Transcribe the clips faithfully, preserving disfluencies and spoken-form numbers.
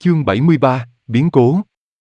Chương bảy mươi ba, biến cố.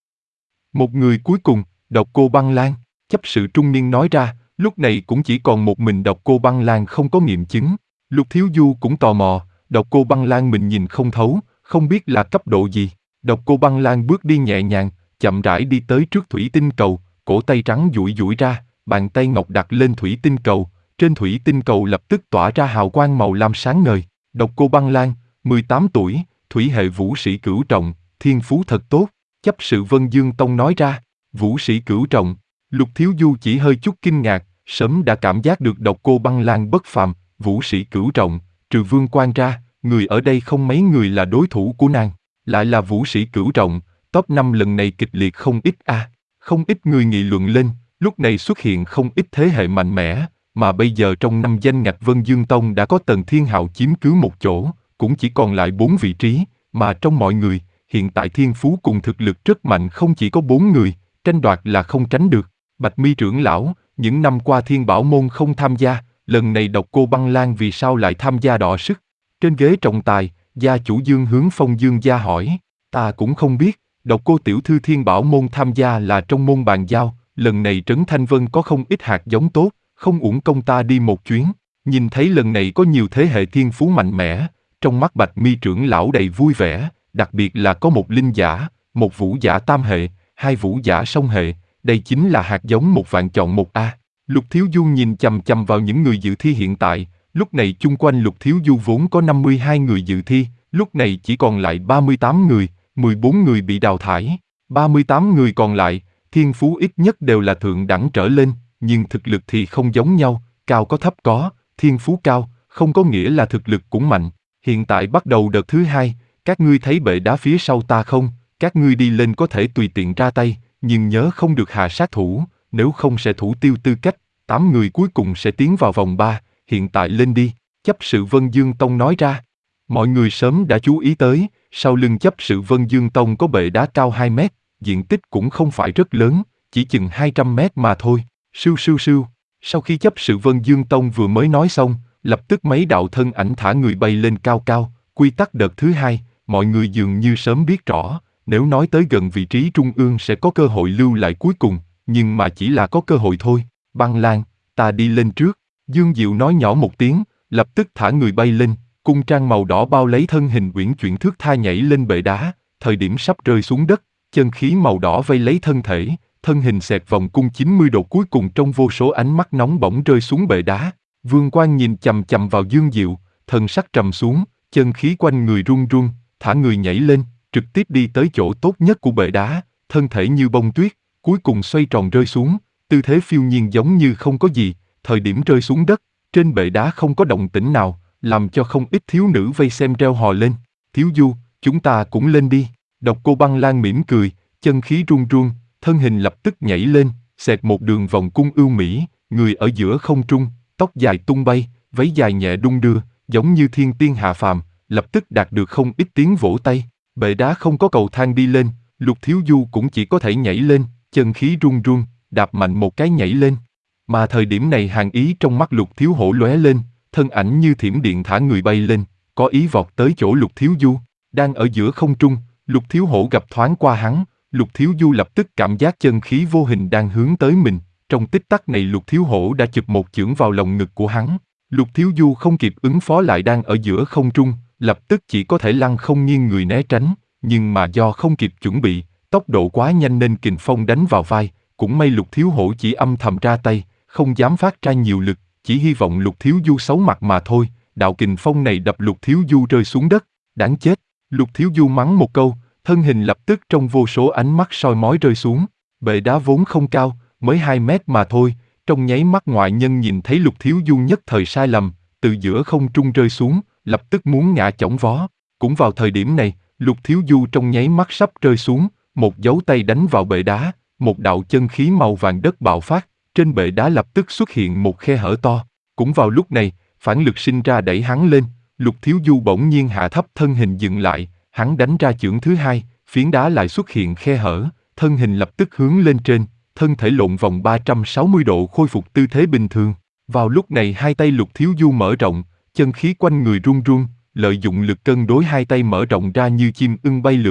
Một người cuối cùng, Độc Cô Băng Lan, chấp sự trung niên nói ra, lúc này cũng chỉ còn một mình Độc Cô Băng Lan không có nghiệm chứng. Lục Thiếu Du cũng tò mò, Độc Cô Băng Lan mình nhìn không thấu, không biết là cấp độ gì. Độc Cô Băng Lan bước đi nhẹ nhàng, chậm rãi đi tới trước thủy tinh cầu, cổ tay trắng duỗi duỗi ra, bàn tay ngọc đặt lên thủy tinh cầu, trên thủy tinh cầu lập tức tỏa ra hào quang màu lam sáng ngời. Độc Cô Băng Lan, mười tám tuổi, thủy hệ vũ sĩ cửu trọng, thiên phú thật tốt, chấp sự Vân Dương Tông nói ra. Vũ sĩ cửu trọng, Lục Thiếu Du chỉ hơi chút kinh ngạc, sớm đã cảm giác được Độc Cô Băng Lan bất phàm. Vũ sĩ cửu trọng, trừ Vương Quan ra, người ở đây không mấy người là đối thủ của nàng. Lại là vũ sĩ cửu trọng, top năm lần này kịch liệt không ít a. À. Không ít người nghị luận lên, lúc này xuất hiện không ít thế hệ mạnh mẽ, mà bây giờ trong năm danh ngạch Vân Dương Tông đã có Tần Thiên Hạo chiếm cứ một chỗ, cũng chỉ còn lại bốn vị trí, mà trong mọi người, hiện tại thiên phú cùng thực lực rất mạnh không chỉ có bốn người, tranh đoạt là không tránh được. Bạch Mi trưởng lão, những năm qua Thiên Bảo môn không tham gia, lần này Độc Cô Băng Lan vì sao lại tham gia đọ sức? Trên ghế trọng tài, gia chủ Dương hướng Phong Dương gia hỏi, ta cũng không biết, Độc Cô tiểu thư Thiên Bảo môn tham gia là trong môn bàn giao, lần này Trấn Thanh Vân có không ít hạt giống tốt, không uổng công ta đi một chuyến. Nhìn thấy lần này có nhiều thế hệ thiên phú mạnh mẽ, trong mắt Bạch Mi trưởng lão đầy vui vẻ, đặc biệt là có một linh giả, một vũ giả tam hệ, hai vũ giả song hệ, đây chính là hạt giống một vạn chọn một a. Lục Thiếu Du nhìn chằm chằm vào những người dự thi hiện tại, lúc này chung quanh Lục Thiếu Du vốn có năm mươi hai người dự thi, lúc này chỉ còn lại ba mươi tám người, mười bốn người bị đào thải. ba mươi tám người còn lại, thiên phú ít nhất đều là thượng đẳng trở lên, nhưng thực lực thì không giống nhau, cao có thấp có, thiên phú cao, không có nghĩa là thực lực cũng mạnh. Hiện tại bắt đầu đợt thứ hai, các ngươi thấy bệ đá phía sau ta không? Các ngươi đi lên có thể tùy tiện ra tay, nhưng nhớ không được hạ sát thủ, nếu không sẽ thủ tiêu tư cách. Tám người cuối cùng sẽ tiến vào vòng ba, hiện tại lên đi. Chấp sự Vân Dương Tông nói ra. Mọi người sớm đã chú ý tới, sau lưng chấp sự Vân Dương Tông có bệ đá cao hai mét, diện tích cũng không phải rất lớn, chỉ chừng hai trăm mét mà thôi. Sưu sưu sưu. Sau khi chấp sự Vân Dương Tông vừa mới nói xong, lập tức mấy đạo thân ảnh thả người bay lên cao cao. Quy tắc đợt thứ hai, mọi người dường như sớm biết rõ, nếu nói tới gần vị trí trung ương sẽ có cơ hội lưu lại cuối cùng, nhưng mà chỉ là có cơ hội thôi. Băng Lan, ta đi lên trước. Dương Diệu nói nhỏ một tiếng, lập tức thả người bay lên, cung trang màu đỏ bao lấy thân hình uyển chuyển thước tha nhảy lên bệ đá, thời điểm sắp rơi xuống đất, chân khí màu đỏ vây lấy thân thể, thân hình xẹt vòng cung chín mươi độ cuối cùng trong vô số ánh mắt nóng bỏng rơi xuống bệ đá. Vương Quan nhìn chằm chằm vào Dương Diệu, thần sắc trầm xuống, chân khí quanh người run run, thả người nhảy lên, trực tiếp đi tới chỗ tốt nhất của bệ đá, thân thể như bông tuyết, cuối cùng xoay tròn rơi xuống, tư thế phiêu nhiên giống như không có gì. Thời điểm rơi xuống đất, trên bệ đá không có động tĩnh nào, làm cho không ít thiếu nữ vây xem reo hò lên. Thiếu Du, chúng ta cũng lên đi. Độc Cô Băng Lan mỉm cười, chân khí run run, thân hình lập tức nhảy lên, xẹt một đường vòng cung ưu mỹ, người ở giữa không trung, tóc dài tung bay, váy dài nhẹ đung đưa, giống như thiên tiên hạ phàm, lập tức đạt được không ít tiếng vỗ tay. Bệ đá không có cầu thang đi lên, Lục Thiếu Du cũng chỉ có thể nhảy lên, chân khí run run, đạp mạnh một cái nhảy lên. Mà thời điểm này hàn ý trong mắt Lục Thiếu Hổ lóe lên, thân ảnh như thiểm điện thả người bay lên, có ý vọt tới chỗ Lục Thiếu Du, đang ở giữa không trung. Lục Thiếu Hổ gặp thoáng qua hắn, Lục Thiếu Du lập tức cảm giác chân khí vô hình đang hướng tới mình, trong tích tắc này Lục Thiếu Hổ đã chụp một chưởng vào lồng ngực của hắn. Lục Thiếu Du không kịp ứng phó lại đang ở giữa không trung, lập tức chỉ có thể lăn không nghiêng người né tránh, nhưng mà do không kịp chuẩn bị, tốc độ quá nhanh nên kình phong đánh vào vai, cũng may Lục Thiếu Hổ chỉ âm thầm ra tay, không dám phát ra nhiều lực, chỉ hy vọng Lục Thiếu Du xấu mặt mà thôi. Đạo kình phong này đập Lục Thiếu Du rơi xuống đất, đáng chết. Lục Thiếu Du mắng một câu, thân hình lập tức trong vô số ánh mắt soi mói rơi xuống. Bệ đá vốn không cao, mới hai mét mà thôi, trong nháy mắt ngoại nhân nhìn thấy Lục Thiếu Du nhất thời sai lầm, từ giữa không trung rơi xuống, lập tức muốn ngã chỏng vó. Cũng vào thời điểm này, Lục Thiếu Du trong nháy mắt sắp rơi xuống, một dấu tay đánh vào bệ đá, một đạo chân khí màu vàng đất bạo phát, trên bệ đá lập tức xuất hiện một khe hở to. Cũng vào lúc này, phản lực sinh ra đẩy hắn lên, Lục Thiếu Du bỗng nhiên hạ thấp thân hình dừng lại, hắn đánh ra chưởng thứ hai, phiến đá lại xuất hiện khe hở, thân hình lập tức hướng lên trên, thân thể lộn vòng ba trăm sáu mươi độ khôi phục tư thế bình thường. Vào lúc này hai tay Lục Thiếu Du mở rộng, chân khí quanh người run run, lợi dụng lực cân đối hai tay mở rộng ra như chim ưng bay lượn,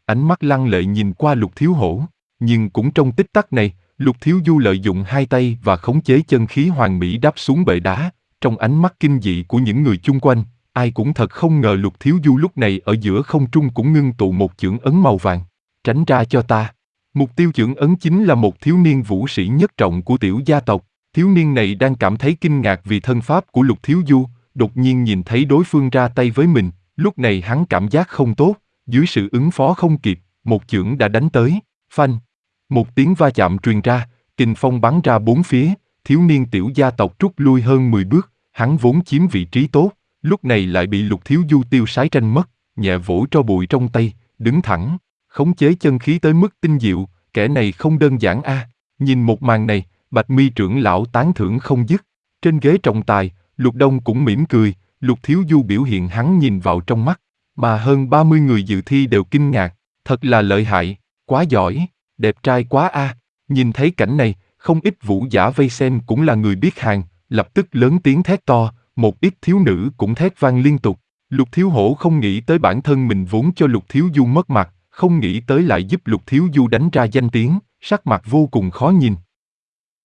ánh mắt lăng lệ nhìn qua Lục Thiếu Hổ. Nhưng cũng trong tích tắc này, Lục Thiếu Du lợi dụng hai tay và khống chế chân khí hoàn mỹ đáp xuống bệ đá. Trong ánh mắt kinh dị của những người chung quanh, ai cũng thật không ngờ Lục Thiếu Du lúc này ở giữa không trung cũng ngưng tụ một chưởng ấn màu vàng. Tránh ra cho ta. Mục tiêu chưởng ấn chính là một thiếu niên vũ sĩ nhất trọng của tiểu gia tộc. Thiếu niên này đang cảm thấy kinh ngạc vì thân pháp của Lục Thiếu Du, đột nhiên nhìn thấy đối phương ra tay với mình, lúc này hắn cảm giác không tốt, dưới sự ứng phó không kịp, một chưởng đã đánh tới, phanh. Một tiếng va chạm truyền ra, kình phong bắn ra bốn phía, thiếu niên tiểu gia tộc rút lui hơn mười bước, hắn vốn chiếm vị trí tốt, lúc này lại bị Lục Thiếu Du tiêu sái tranh mất, nhẹ vỗ tro bụi trong tay, đứng thẳng, khống chế chân khí tới mức tinh diệu, kẻ này không đơn giản a. Nhìn một màn này, Bạch Mi trưởng lão tán thưởng không dứt. Trên ghế trọng tài, Lục Đông cũng mỉm cười, Lục Thiếu Du biểu hiện hắn nhìn vào trong mắt, mà hơn ba mươi người dự thi đều kinh ngạc, thật là lợi hại, quá giỏi, đẹp trai quá a. Nhìn thấy cảnh này, không ít vũ giả vây xem cũng là người biết hàng, lập tức lớn tiếng thét to, một ít thiếu nữ cũng thét vang liên tục. Lục Thiếu Hổ không nghĩ tới bản thân mình vốn cho Lục Thiếu Du mất mặt, không nghĩ tới lại giúp Lục Thiếu Du đánh ra danh tiếng, sắc mặt vô cùng khó nhìn.